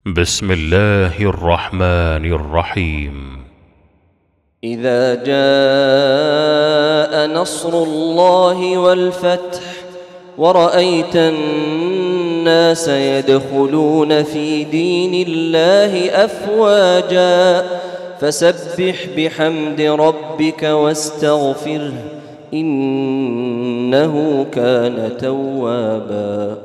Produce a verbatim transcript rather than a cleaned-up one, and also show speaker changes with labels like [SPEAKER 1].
[SPEAKER 1] بسم الله الرحمن الرحيم.
[SPEAKER 2] إذا جاء نصر الله والفتح ورأيت الناس يدخلون في دين الله أفواجا فسبح بحمد ربك واستغفره إنه كان توابا.